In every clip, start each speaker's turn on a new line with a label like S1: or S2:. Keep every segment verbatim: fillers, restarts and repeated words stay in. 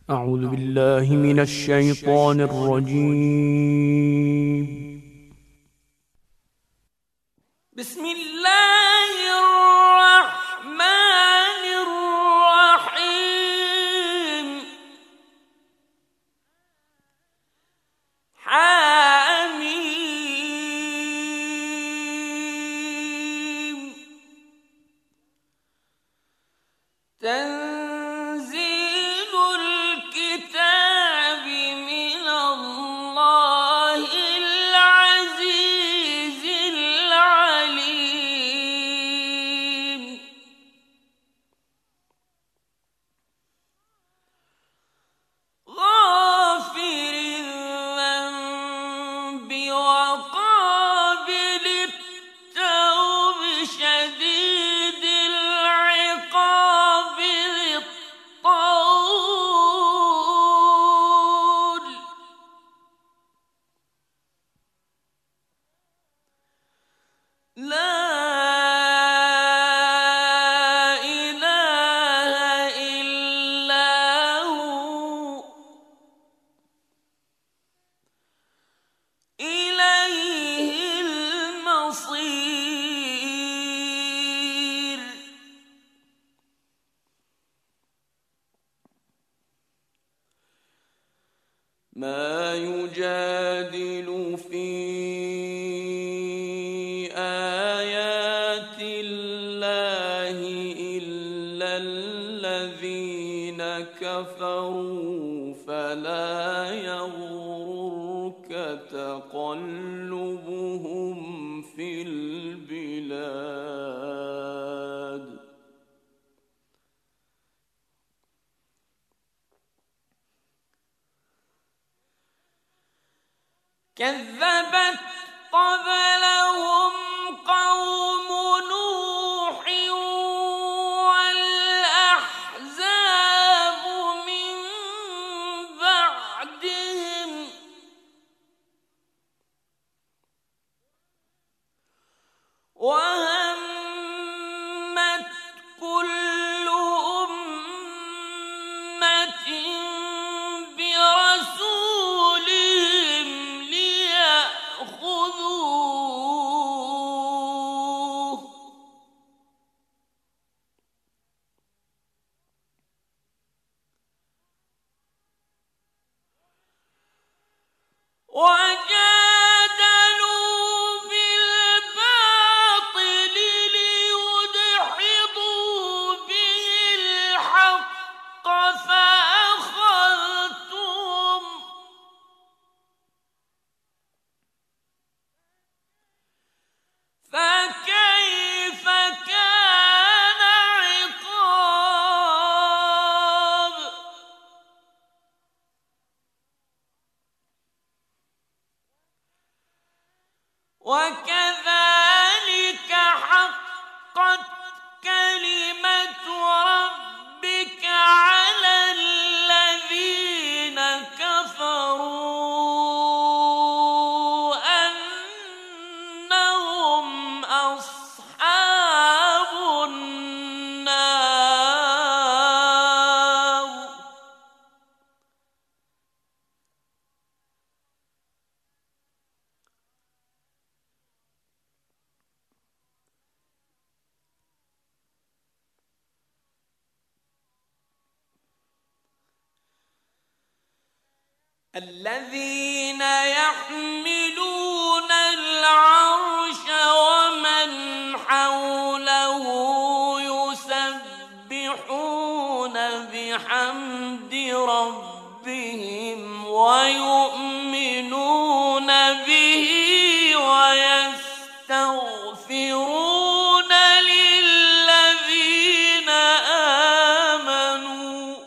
S1: أعوذ بالله من الشيطان الرجيم.
S2: بسم الله الرحمن الرحيم. حميم. تنزيل الكتاب من الله العزيز العليم. غافر الذنب وقابل التوب شديد العقاب ذي الطول. لا إله إلا هو إليه المصير. ما يجادل في آيات الله إلا الذين كفروا فلا يغررك تقلبهم في البلاد. كذبت قبلهم قوم نوح والأحزاب من بعدهم وهمت كل أمة برسولهم ليأخذوه وجادلوا بالباطل ليدحضوا به الحق فأخذتهم فكيف كان عقاب. وكذلك حقت كلمة ربك على الذين كفروا أنهم أصحاب النار. الذين يحملون العرش ومن حوله يسبحون بحمد ربهم ويؤمنون به ويستغفرون للذين آمنوا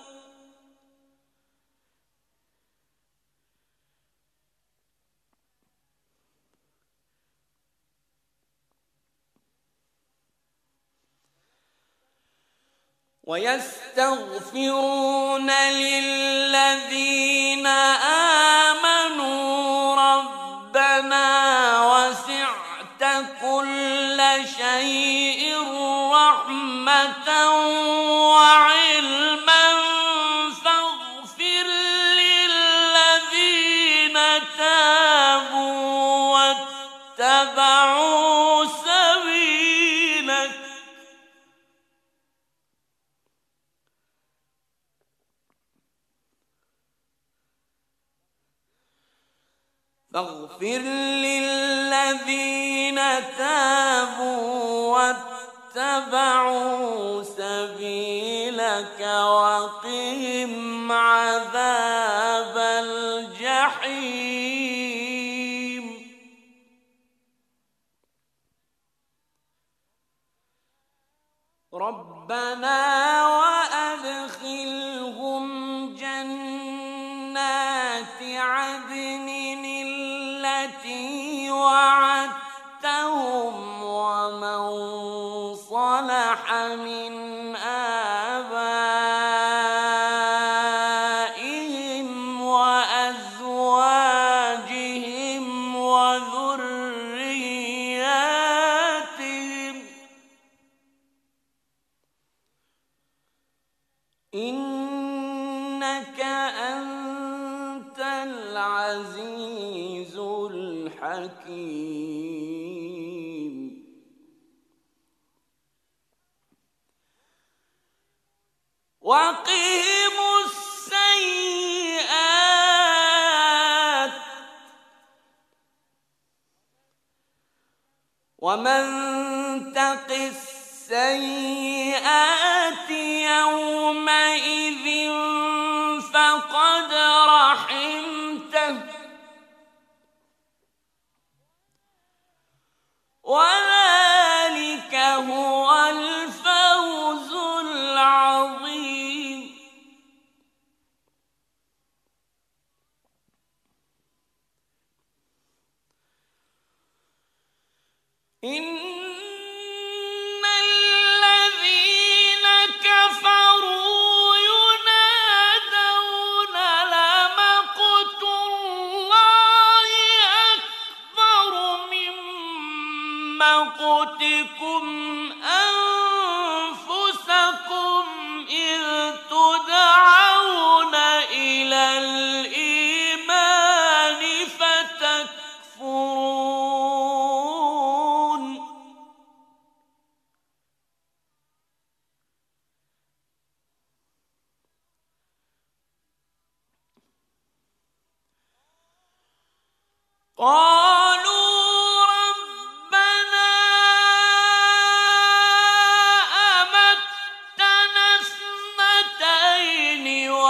S2: ويستغفرون للذين آمنوا ربنا وسعت كل شيء رحمة وعلما فاغفر فاغفر للذين تابوا واتبعوا سبيلك وقهم عذاب الجحيم ربنا وأدخلهم جنات عدن التي وعدتهم ومن صلح من آبائهم وأزواجهم وذرياتهم إنك أنت العزيز الحكيم وقهم السيئات ومن تق السيئات يومئذ فقد رحمته وذلك هو الفوز العظيم إن الذين كفروا ينادون لمقت الله أكبر من مقتكم أنفسكم إذ تدعون إلى الإيمان فتكفرون قالوا ربنا أمتنا اثنتين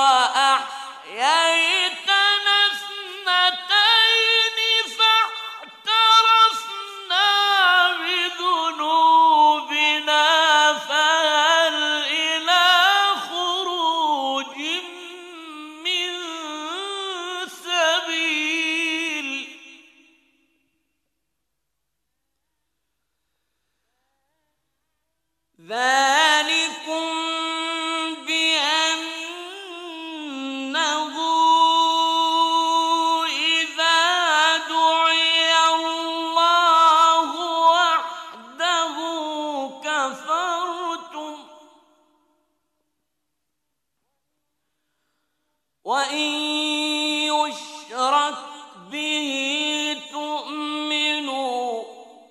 S2: وأحييتنا اثنتين فاعترفنا بذنوبنا فهل إلى خروج من سبيل ذلكم بأنه إذا دعي الله وحده كفرتم وإن يشرك به تؤمنوا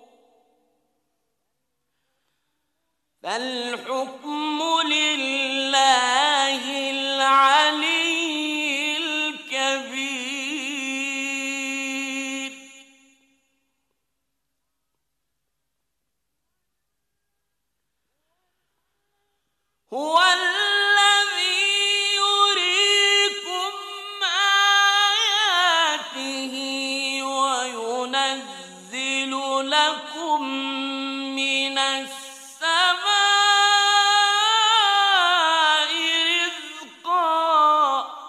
S2: فالحكم لله العلي الكبير هو الذي يريكم آياته وينزل لكم من السماء رزقا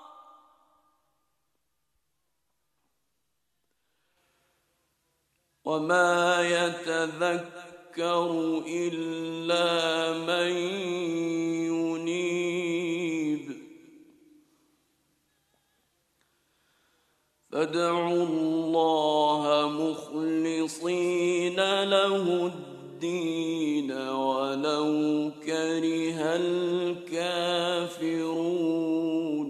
S2: وما يتذكر إلا من ينيب فادعوا الله مخلصين له الدين ولو كره الكافرون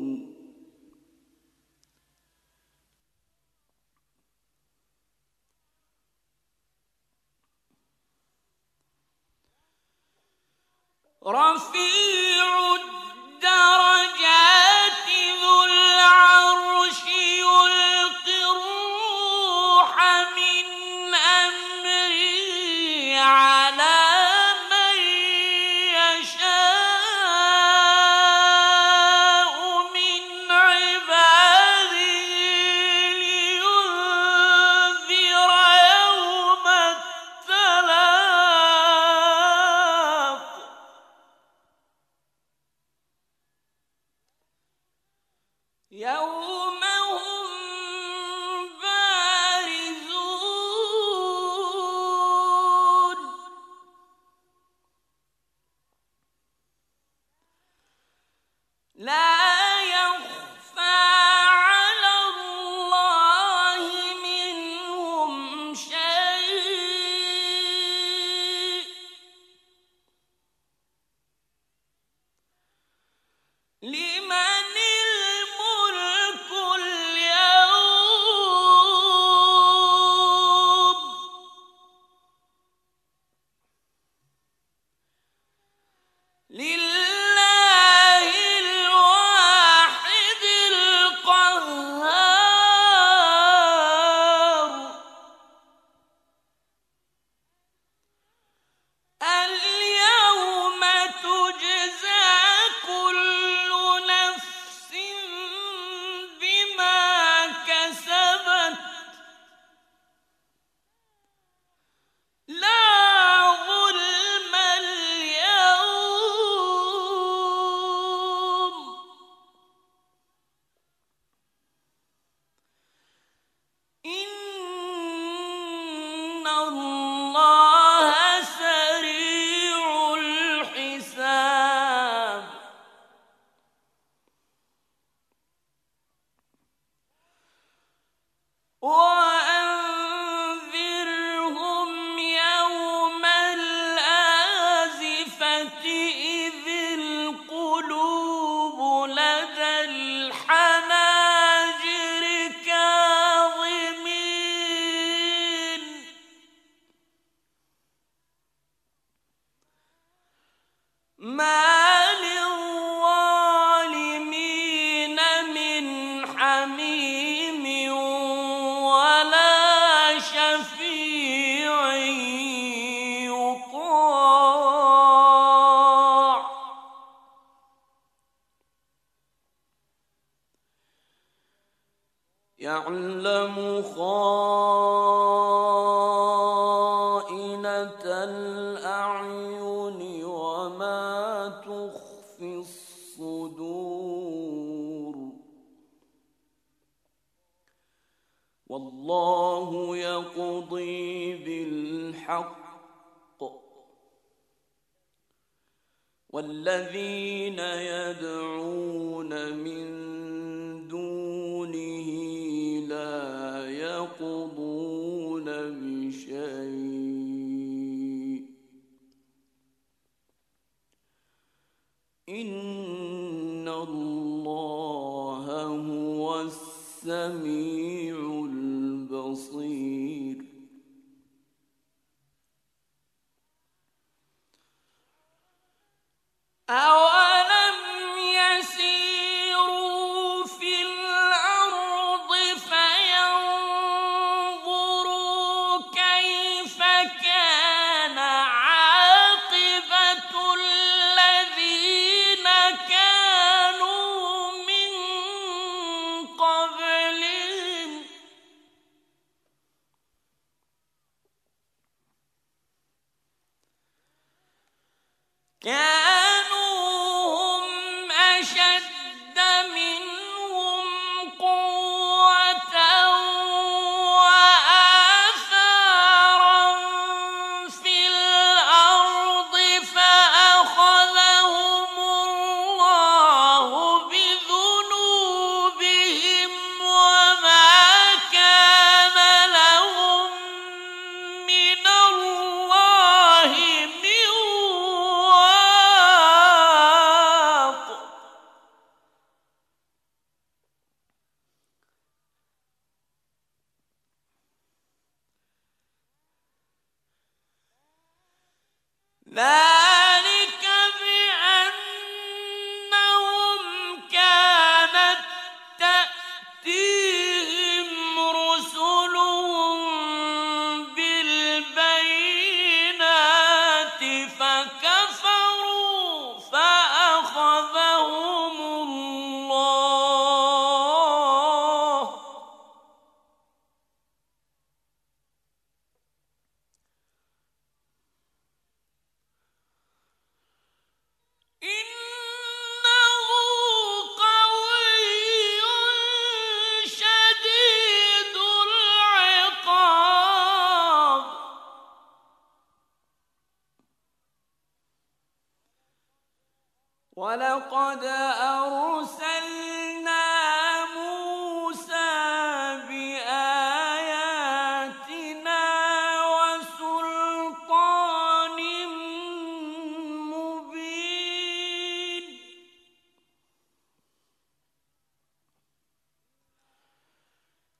S2: رفيع الدرجات ذو العرش يلقي الروح يوم هم بارزون لا يخفى على الله منهم شيء لمن الملك اليوم لله الواحد القهار اليوم تجزى كل نفس بما كسبت لا ظلم اليوم إن الله سريع الحساب وأنذرهم يوم الآزفة إذ القلوب لدى الحناجر كاظمين ما للظالمين من حميم ولا شفيع يطاع يعلم خائنة الأعين وما تخفي الصدور والله يقضي بالحق والذين يدعون من دونه لا يقضون بشيء إن الله هو السميع البصير أولم يسيروا في الأرض فينظروا كيف كان عاقبة الذين كانوا من قبلهم كانوا هم أشد منهم قوة وآثارا في الأرض فأخذهم الله بذنوبهم وما كان لهم من الله من واق ذلك بأنهم كانت تأتيهم رسلهم بالبينات فكفروا فأخذهم الله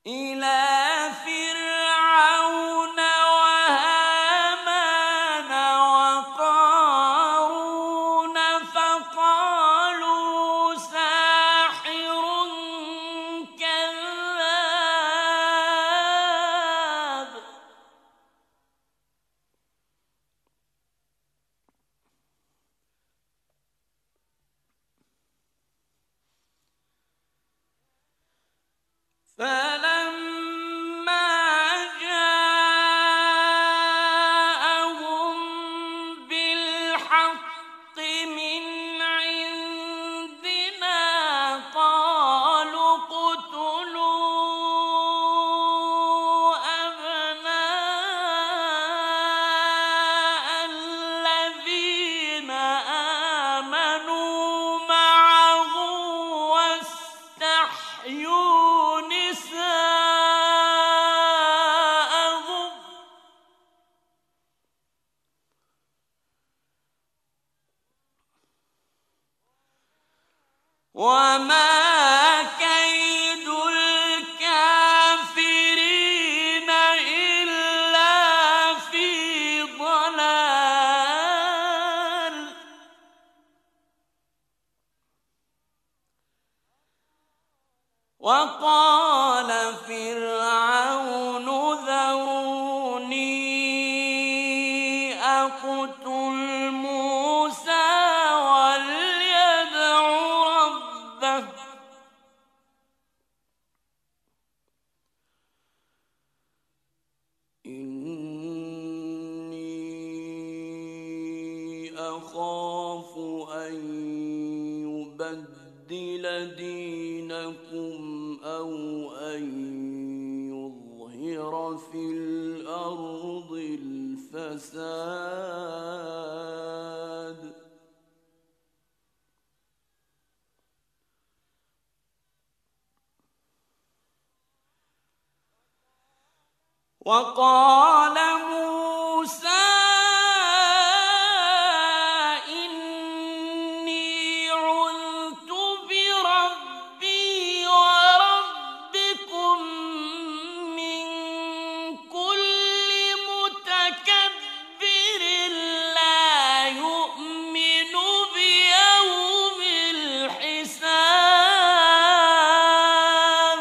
S2: إلى فرعون وهامان وقارون فقالوا ساحر كذاب فلما جاءهم بالحق من عندنا قالوا اقتلوا أبناء الذين آمنوا معه واستحيوا نساءهم وما كيد الكافرين إلا في ضلال وقال فرعون ذروني أقتل موسى وليدع ربه إني أخاف أن يبدل دينكم أو أن يظهر في الأرض الفساد وقال موسى إني عذت بربي وربكم من كل متكبر لا يؤمن بيوم الحساب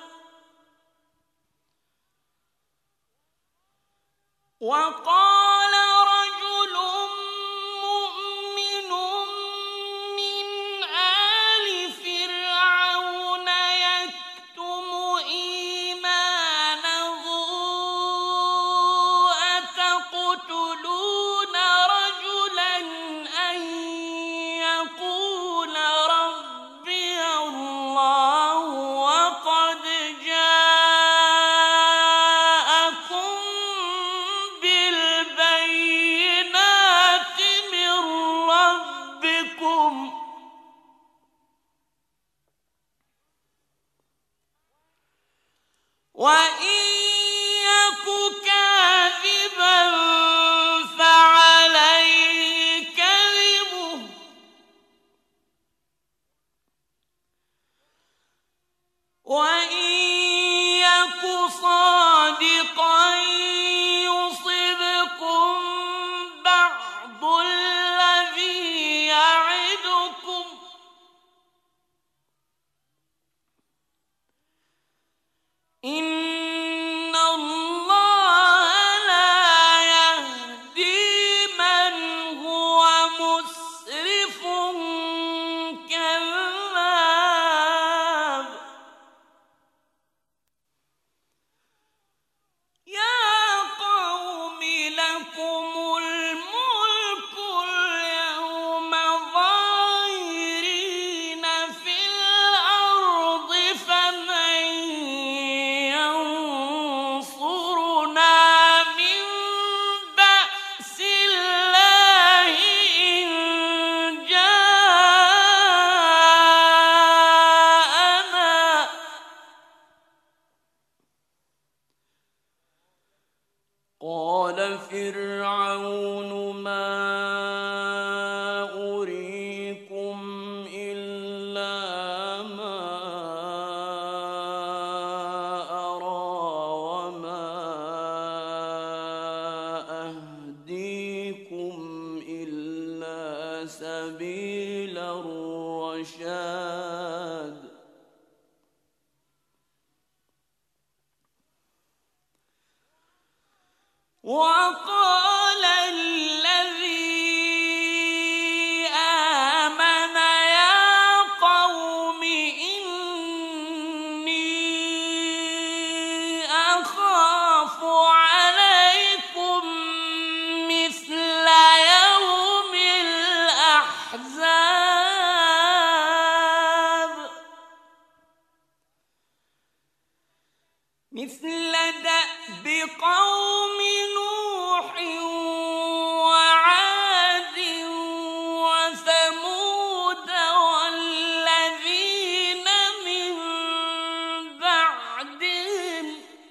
S2: وقال رجل مؤمن من آل فرعون يكتم إيمانه أتقتلون رجلا أن يقول ربي الله وقد جاءكم بالبينات من ربكم وإن يك كاذبا فعليه كذبه وإن يك صادقا يصبكم بعض الذي يعدكم إن الله لا يهدي من هو مسرف كذاب يا قوم لكم الملك اليوم ظاهرين في الأرض فمن ينصرنا من بأس الله إن جاءنا قال فرعون ما أريكم إلا ما وقال الذي آمن يا قوم إني أخاف عليكم مثل يوم الأحزاب مثل دأب قوم نوح وعاد وثمود والذين من بعدهم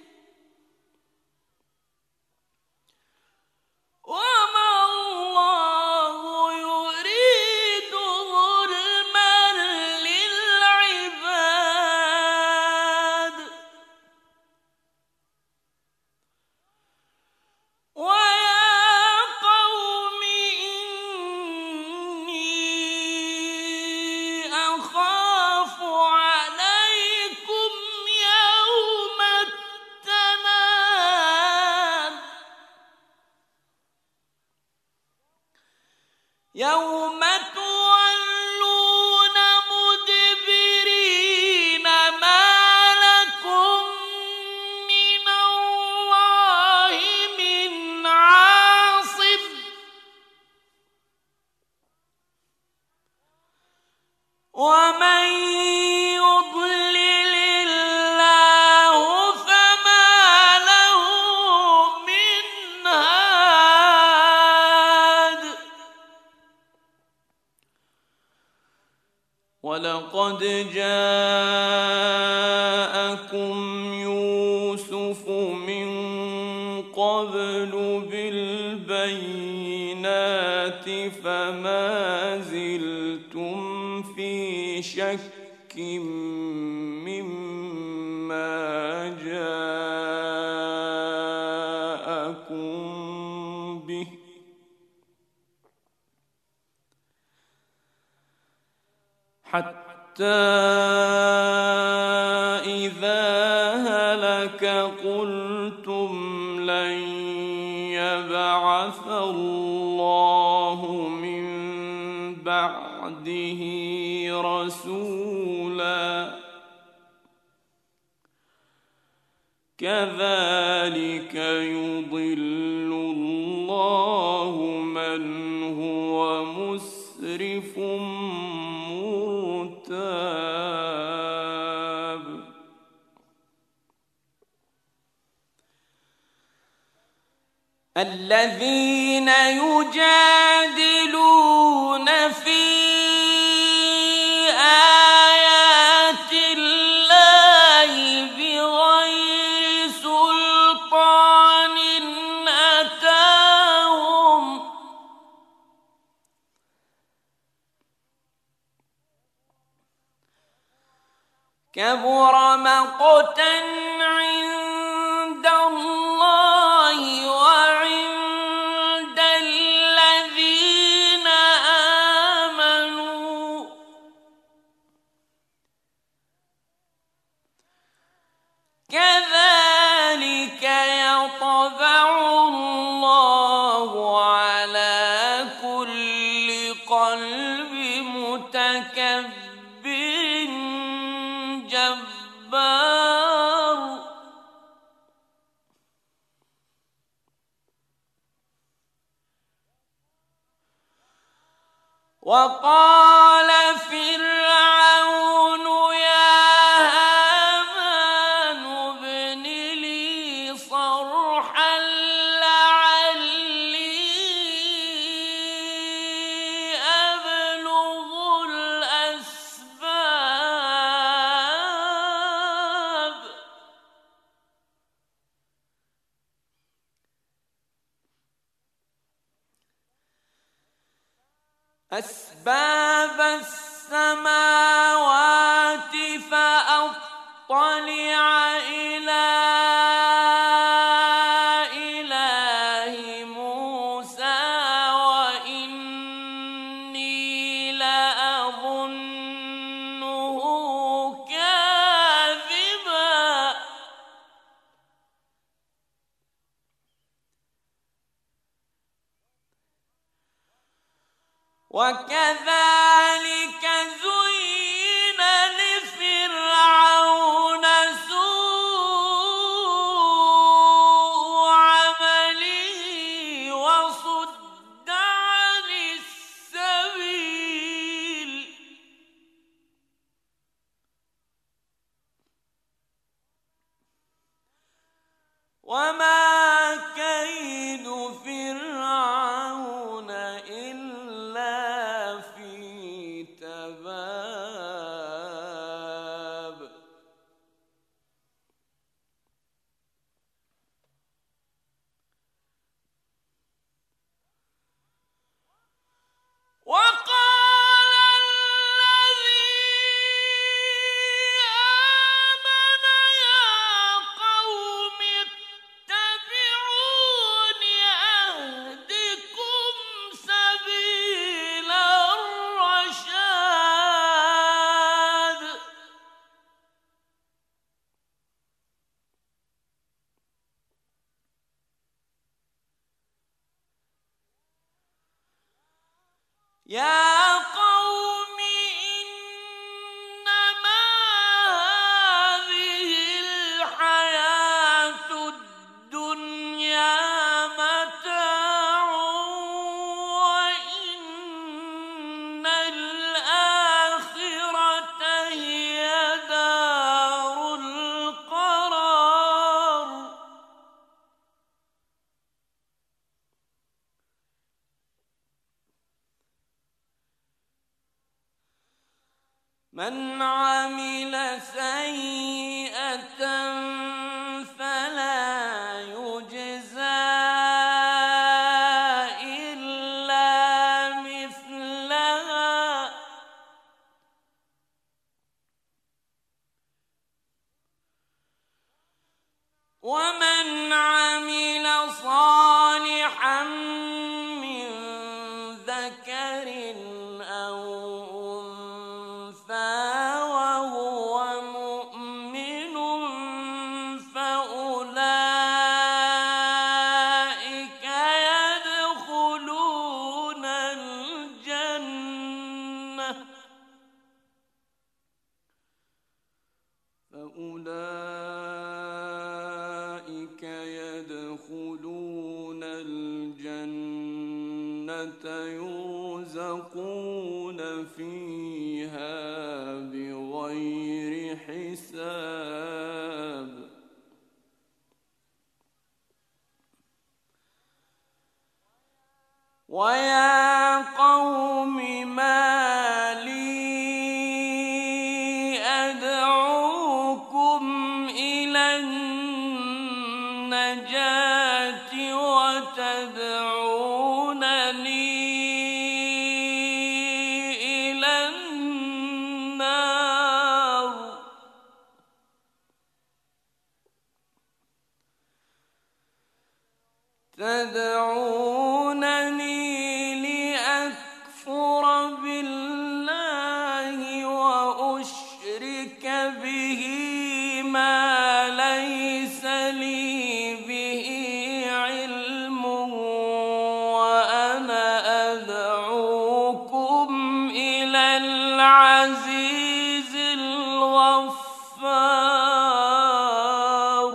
S2: وما الله يريد ظلما للعباد ويا قوم إني أخاف عليكم يوم التناد يوم تولون مدبرين ما لكم من الله من عاصم ومن يضلل الله فما له من هاد ولقد جاءكم يوسف من قبل بالبينات فما زلتم في شك مما جاءكم به حتى إذا هلك قلتم لن يبعث الله من بعده رسولا كذلك يضل الله من هو مسرف مرتاب الذين يجادلون في آيات الله بغير سلطان أتاهم كبر مقتا عند الله وعند الذين آمنوا كذلك يطبع الله على كل قلب متكبر جبار وقال فرعون يا هامان ابن لي صرحا لعلي أبلغ الأسباب أسباب السماوات فأطلع إلى إله موسى وإني لأظنه كاذبا وكذلك زين لفرعون سوء عمله وصد عن السبيل وما كيد فرعون إلا في تباب وقال الذي آمن يا قوم اتبعون أهدكم سبيل الرشاد يا قوم إنما هذه الحياة الدنيا متاع وإن الآخرة هي دار القرار من عمل سيئة فلا يجزى إلا مثلها ومن عمل صالحا من ذكر أو أنثى وهو مؤمن فأولئك يدخلون الجنة فأولئك يدخلون الجنة يرزقون فيها بغير حساب ويا قوم ما لي أدعوكم إلى النجاة وتدعونني إلى النار تدعونني لأكفر بالله وأشرك به ما ليس لي به علم وأنا أدعوكم إلى العزيز الغفار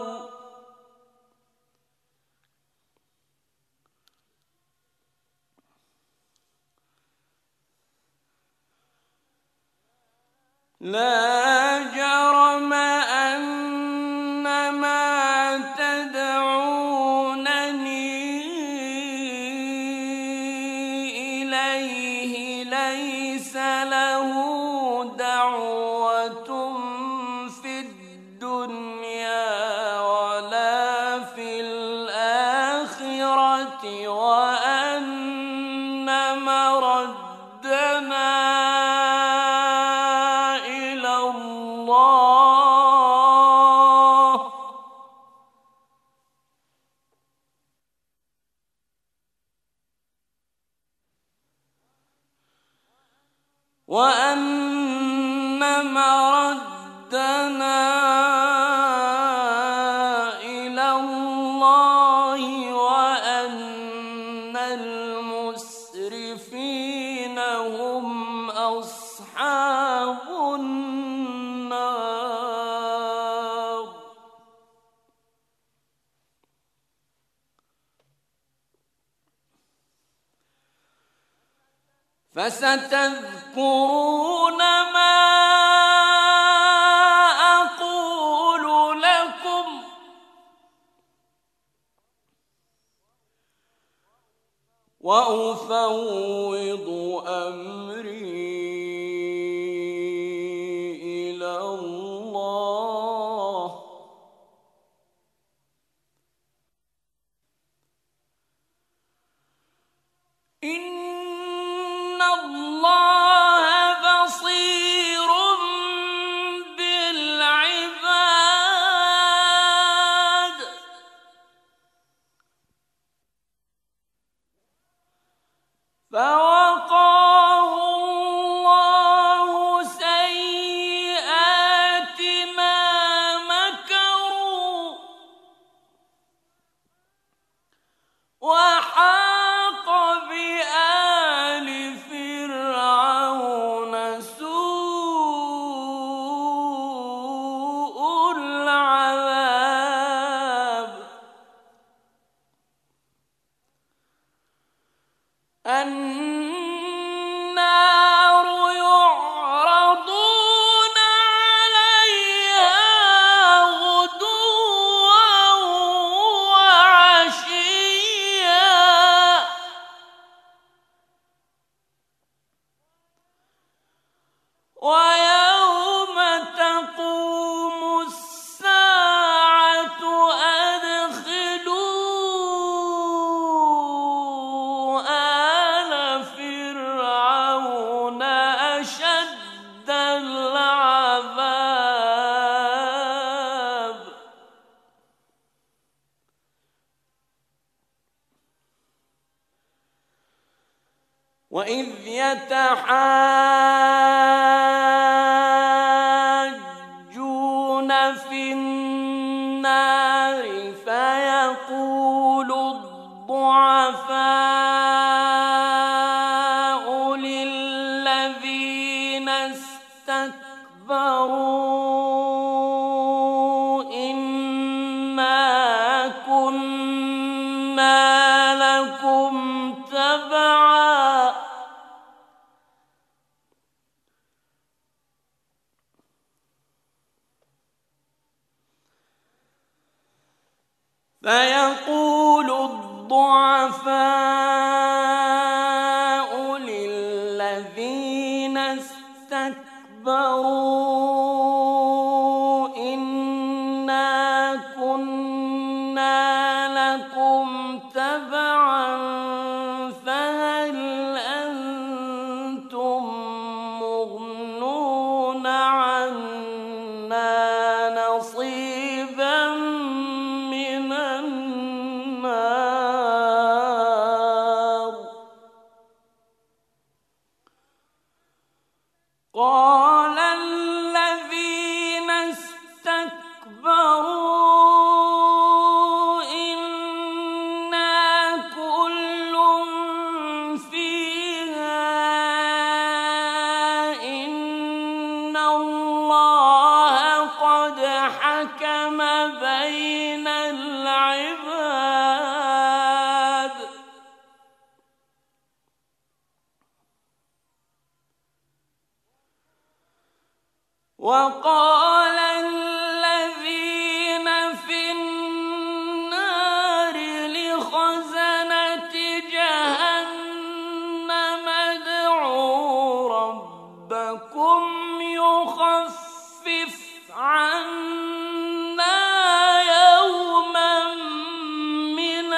S2: لا جرم أن ما تدعونني إليه ليس له دعوة في الدنيا ولا في الآخرة وأن مردنا وأن مردنا إلى الله وأن المسرفين فستذكرون ما أقول لكم وأفوض أمري إلى الله إن الله بصير بالعباد فوقاه الله سيئات ما مكروا وحاق بآل فرعون سوء العذاب النار يعرضون عليها غدوا وعشيا ويوم تقوم الساعة أدخلوا آل فرعون أشد العذاب وإذ يتحاجون في النار فيقول الضعفاء للذين استكبروا إنا كنا لكم تبعا فيقول الضعفاء للذين استكبروا إنا كنا لكم تبعا فهل أنتم مغنون عنا نصيبا من النار قال الذين استكبروا إنا كل فيها إن الله قد حكم بين العباد وقال الذين في النار لخزنة جهنم ادعوا ربكم يخفف عنا يوما من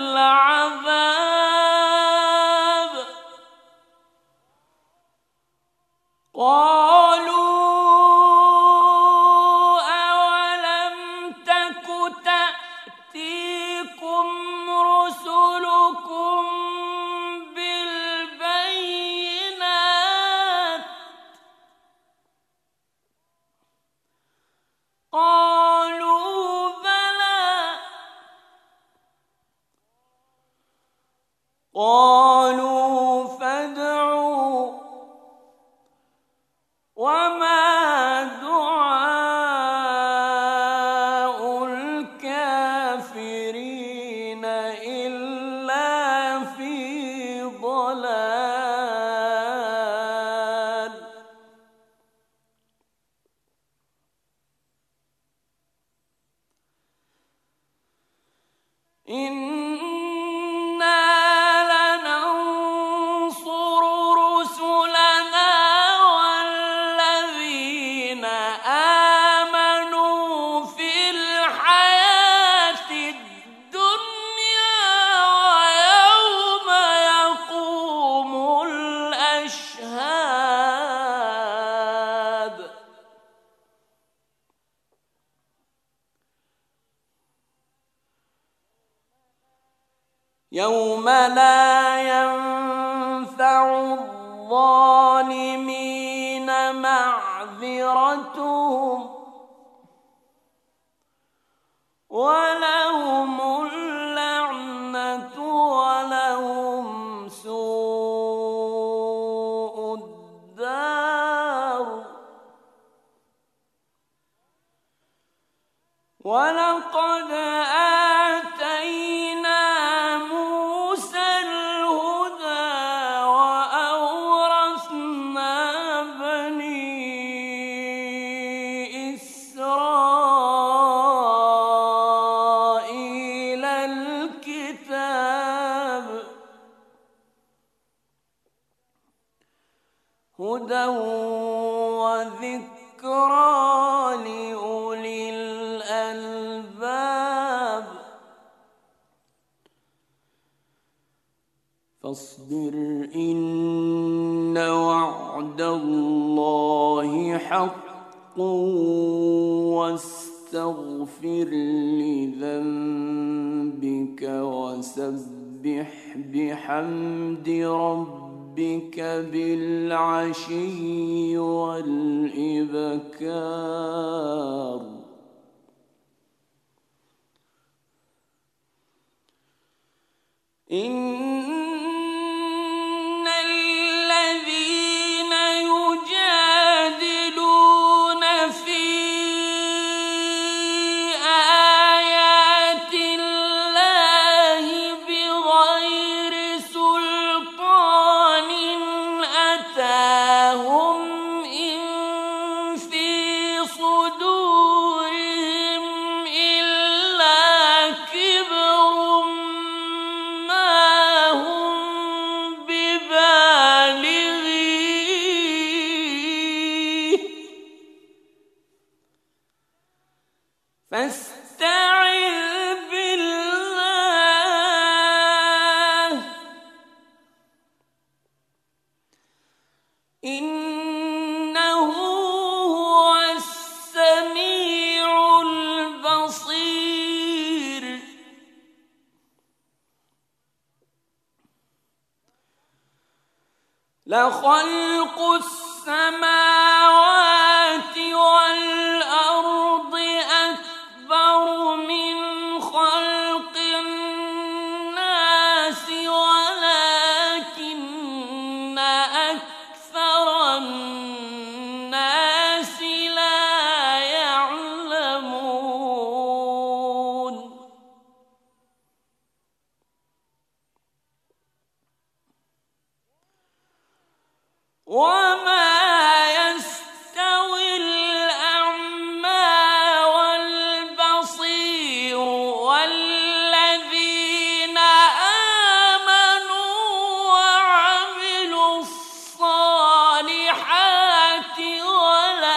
S2: العذاب قالوا إنا لننصر رسلنا والذين آمنوا في الحياة الدنيا ويوم يقوم الأشهاد. يوم لا ينفع الظالمين معذرتهم ولهم اللعنة ولهم سوء الدار. ولقد آتينا موسى الهدى وأورثنا بني إسرائيل الكتاب هدى وذكرى لأولي الألباب. فاصبر إن وعد الله حق واستغفر لذنبك وسبح بحمد ربك بالعشي والإبكار. إن الذين يجادلون في آيات الله بغير سلطان أتاهم إن في صدورهم إلا كبر ما هم ببالغيه فاستعذ بالله إنه هو السميع البصير. لخلق السماوات والأرض أكبر من خلق الناس ولكن أكثر الناس لا يعلمون. وما يستوي الأعمى والبصير والذين آمنوا وعملوا الصالحات ولا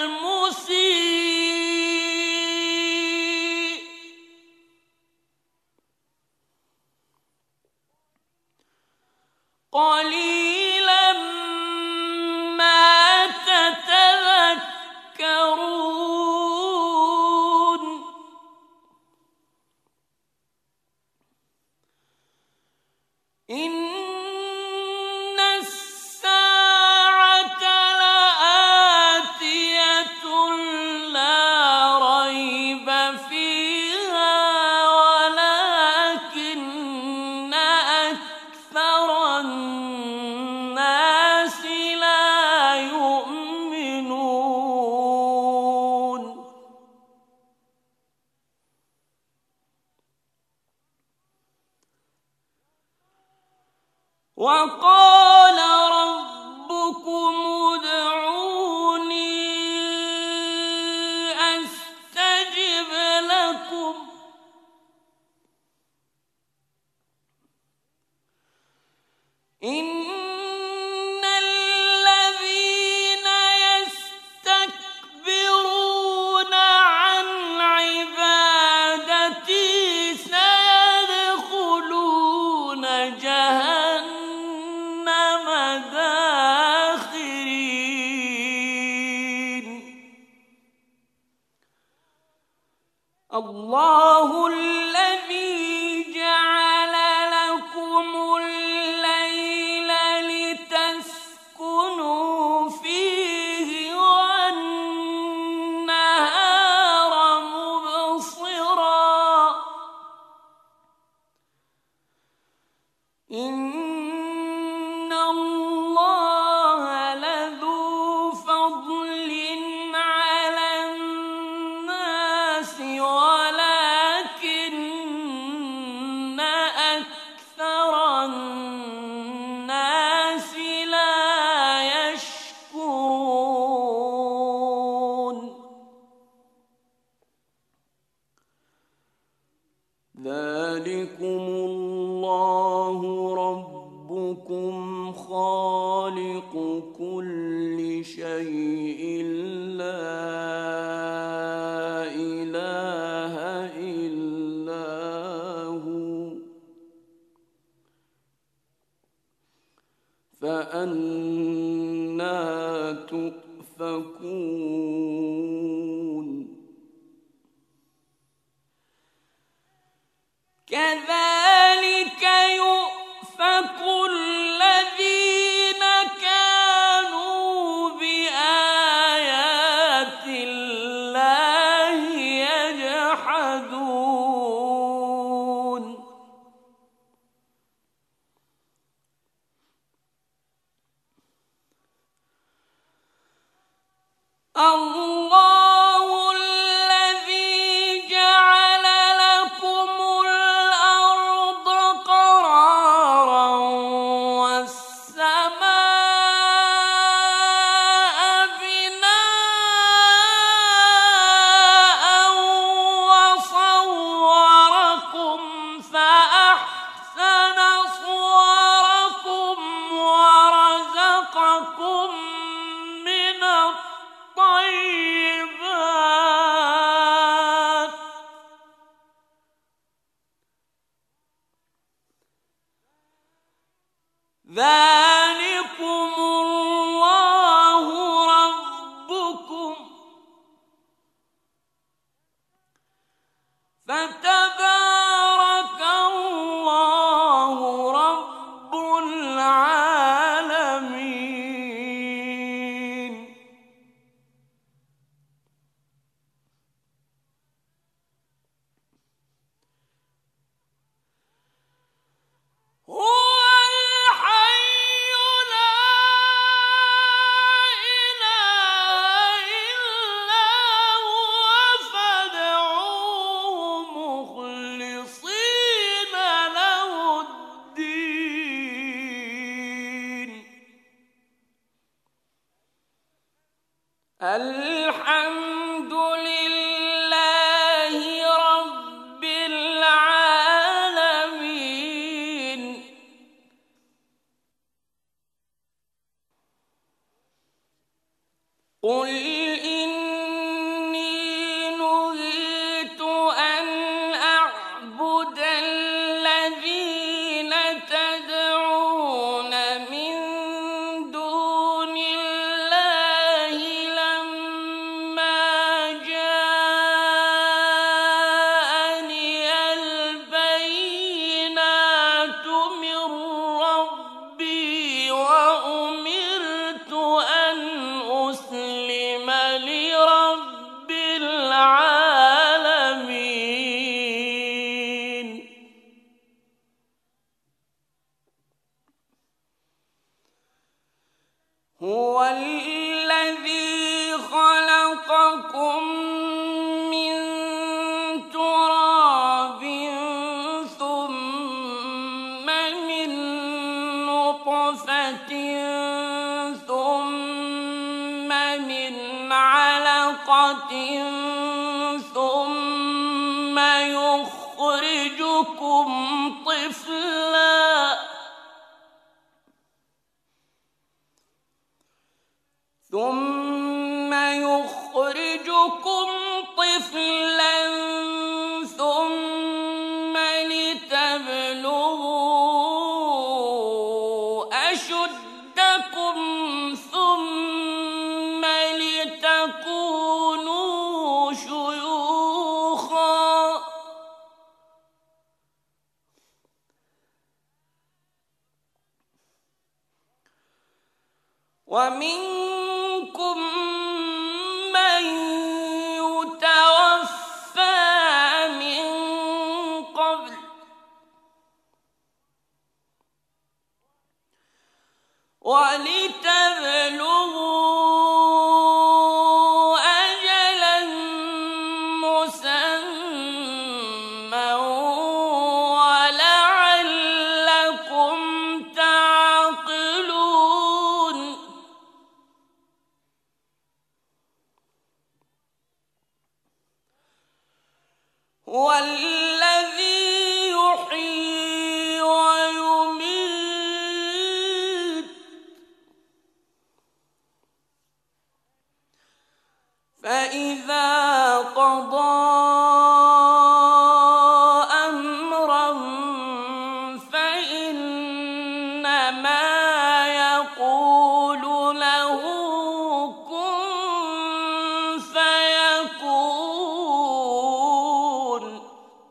S2: المسيء قليلا ما تتذكرون. إن الساعة لآتية لا ريب فيها ولكن أكثر الناس لا يؤمنون. وقال ربكم ادعوني أستجب لكم الله الذي جعل لكم الليل لتسكنوا فيه والنهار مبصرا إن الله لذو فضل على الناس ولكن أكثر الناس لا يشكرون ذلكم الله ربكم خالق كل شيء لا إله إلا هو فأنى تؤفكون كذلك يؤفك الذين كانوا بآيات الله يجحدون الله الذي جعل لكم الأرض قرارا والسماء بناء وصوركم فأحسن صوركم ورزقكم من الطيبات ذلكم الله ربكم فتبارك الله رب العالمين هو الحي لا إله إلا هو فادعوه مخلصين له الدين الحمد لله رب العالمين قل إني نهيت أن أعبد الذين تدعون من دون الله لما جاءني البينات من ربي وأمرت أن أسلم لرب العالمين هو الذي خلقكم من تراب ثم من نطفة ثم من علقة ثم يخرجكم طفلا ثم يخرجكم طفلا ثم لتبلغوا أشدكم ثم لتكونوا شيوخا ومنكم من يتوفى من قبل ولتبلغوا أجلا مسمى ولعلكم تعقلون هو الذي يحيي ويميت فإذا قضى أمرا فإنما يقول له كن فيكون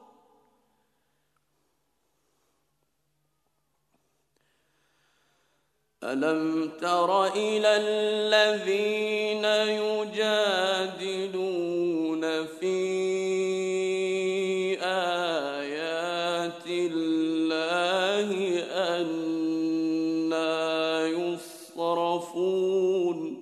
S2: ألم تر إلى الذين يجادلون في آيات الله أنى يصرفون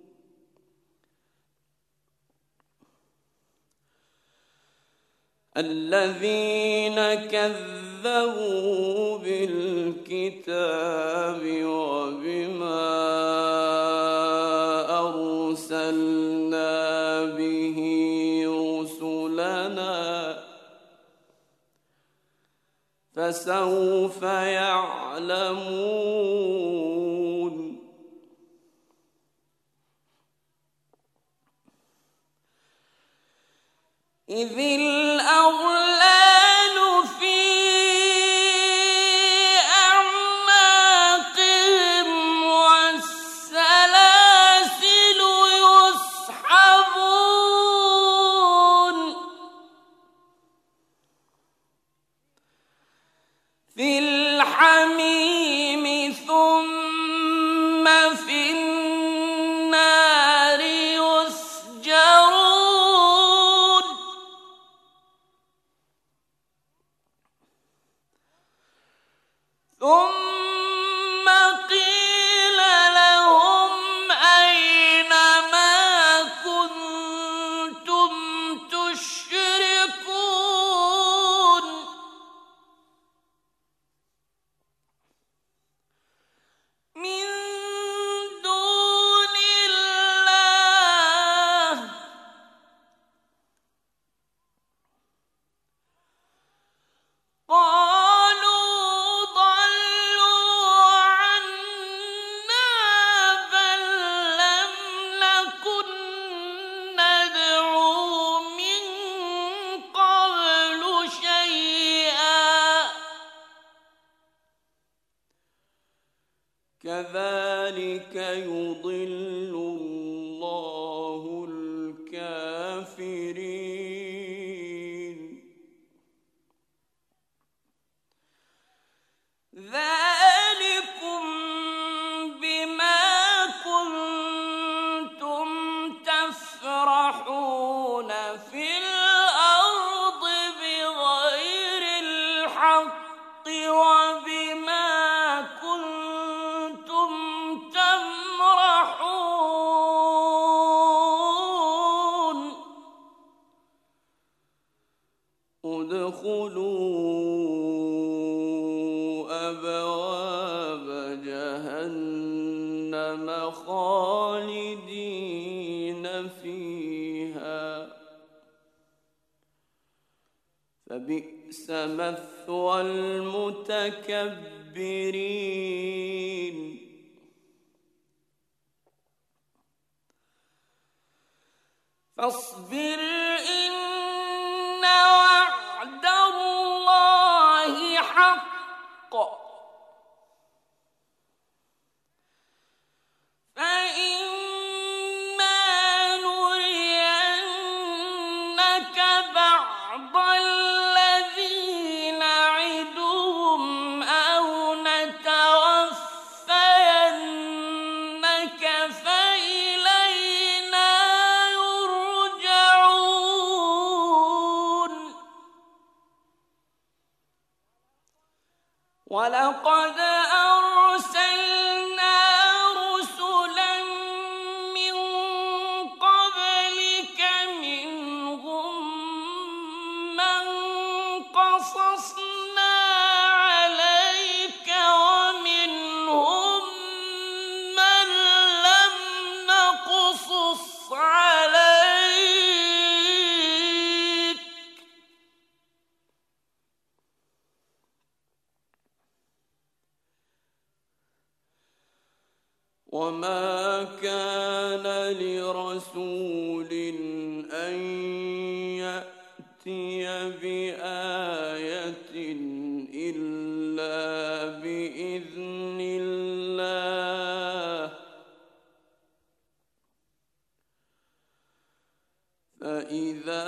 S2: الذين كذبوا بالكتاب وبما أرسلنا به رسلنا فسوف يعلمون إذ الأغلال في أعناقهم والسلاسل يسحبون في الحميم ثم في النار يسجرون ثم قيل لهم أين ما كنتم تشركون من دون الله قالوا ضلوا عنا بل لم نكن ندعو من قبل شيئا كذلك يضل الله الكافرين ذلكم بما كنتم تفرحون في الأرض بغير الحق وبما كنتم تمرحون ادخلوا أبواب جهنم خالدين فيها فبئس مثوى المتكبرين فاصبر إن وعد الله حق فإما نرينك بعض الذي نعدهم أو نتوفينك ولقد أرسلنا رسلا من قبلك منهم من قصصنا عليك ومنهم من لم نقصص عليك وما كان لرسول أن يأتي بآية إلا بإذن الله فإذا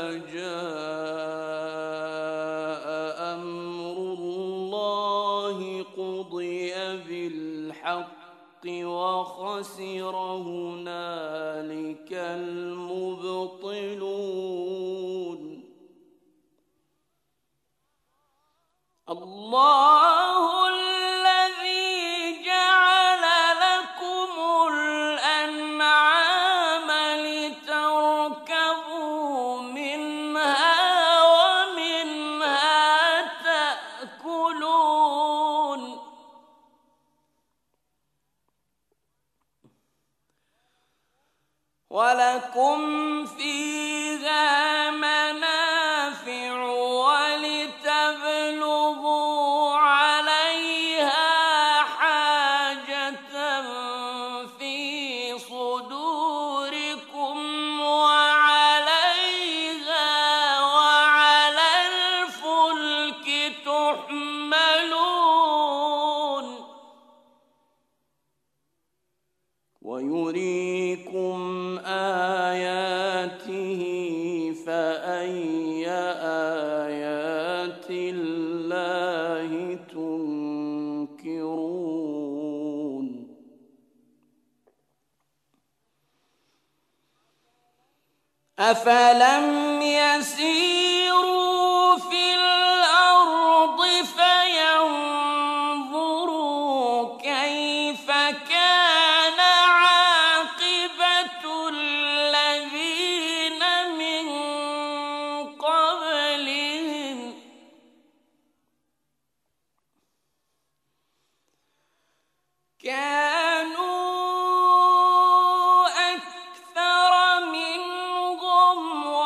S2: جاء أمر الله قضي بالحق وخسر هنالك المبطلون الله الذي جعل لكم الأنعام لتركبوا منها ومنها تأكلون ولكم فيها منافع ولتبلغوا عليها حاجة في صدوركم وعليها وعلى الفلك تحملون ويريكم آياته فأي آيات الله تنكرون أفلم يسيروا في الأرض فينظروا كيف كان عاقبة الذين من قبلهم كانوا أكثر منهم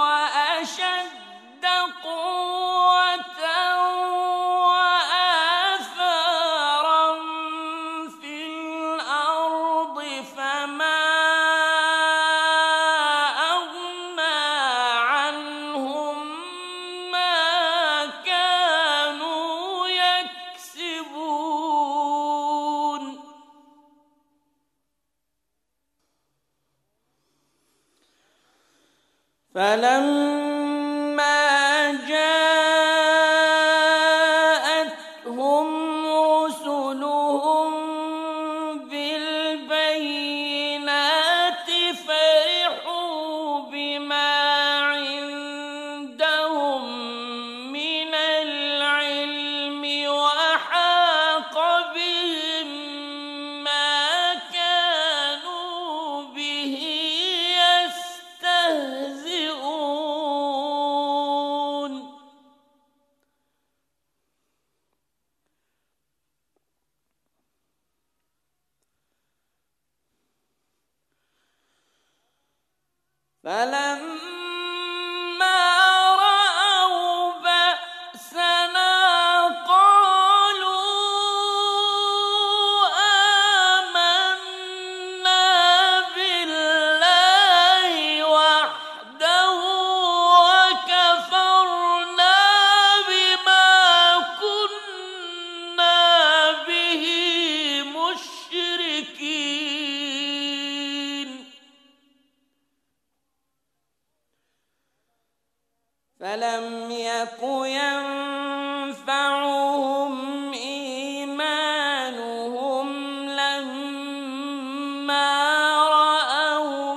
S2: وأشد قوة وآثارا في الأرض فما أغنى عنهم ما كانوا يكسبون فلما جاءتهم رسلهم بالبينات فرحوا بما عندهم من العلم وحاق بهم ما كانوا به يستهزئون فلما رأوا بأسنا قالوا آمنا بالله وحده وكفرنا بما كنا به مشركين فلم يك ينفعهم إيمانهم لما رأوا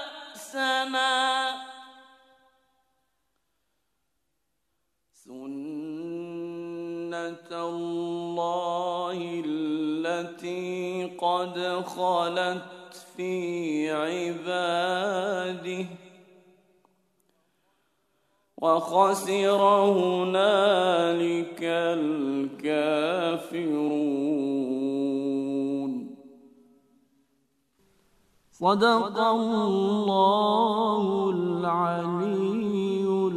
S2: بأسنا سنة الله التي قد خلت في عباده وخسر هنالك الكافرون. صدق الله العلي